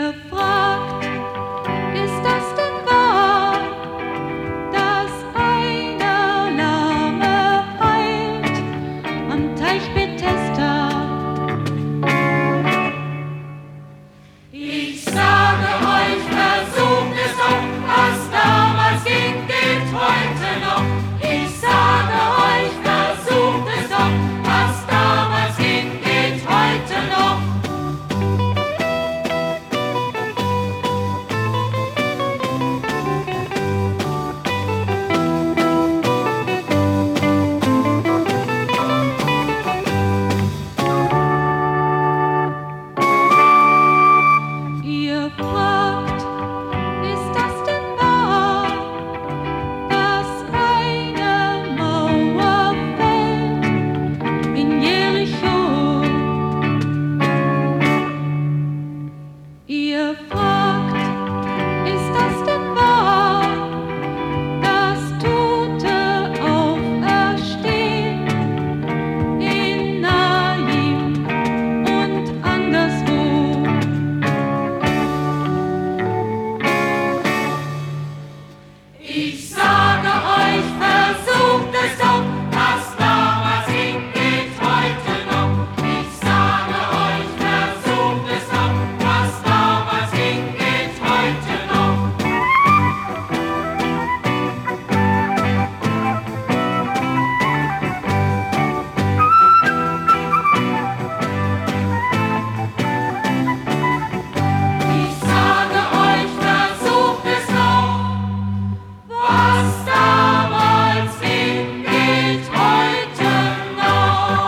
Ihr fragt, ist das denn wahr, dass einer Lahme heilt am Teich Bethesda? Ich sage euch, versucht es doch, was damals ging, geht heute noch. Ich sage euch, versucht es doch, was damals ging, geht heute noch. Ihr fragt, ist das denn wahr, dass eine Mauer fällt in Jericho? Ihr fragt, ist das denn wahr, dass Tote auferstehen in Naim und anderswo? Ich sage euch, versucht es doch, was damals ging, geht heute noch. Ich sage euch, versucht es doch, was damals ging, geht heute noch. Ich sage euch, versucht es doch, was damals ging, geht heute noch.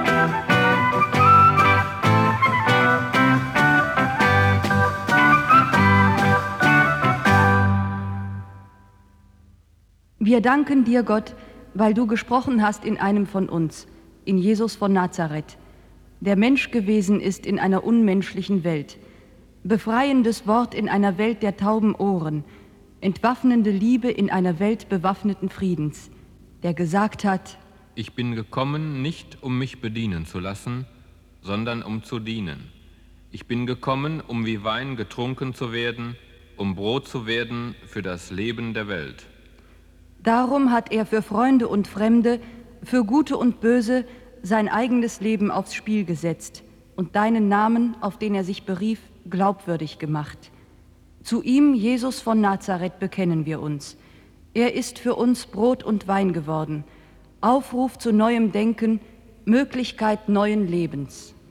Wir danken dir, Gott, weil du gesprochen hast in einem von uns, in Jesus von Nazareth, der Mensch gewesen ist in einer unmenschlichen Welt, befreiendes Wort in einer Welt der tauben Ohren, entwaffnende Liebe in einer Welt bewaffneten Friedens, der gesagt hat: Ich bin gekommen, nicht um mich bedienen zu lassen, sondern um zu dienen. Ich bin gekommen, um wie Wein getrunken zu werden, um Brot zu werden für das Leben der Welt. Darum hat er für Freunde und Fremde, für Gute und Böse sein eigenes Leben aufs Spiel gesetzt und deinen Namen, auf den er sich berief, glaubwürdig gemacht. Zu ihm, Jesus von Nazareth, bekennen wir uns. Er ist für uns Brot und Wein geworden, Aufruf zu neuem Denken, Möglichkeit neuen Lebens.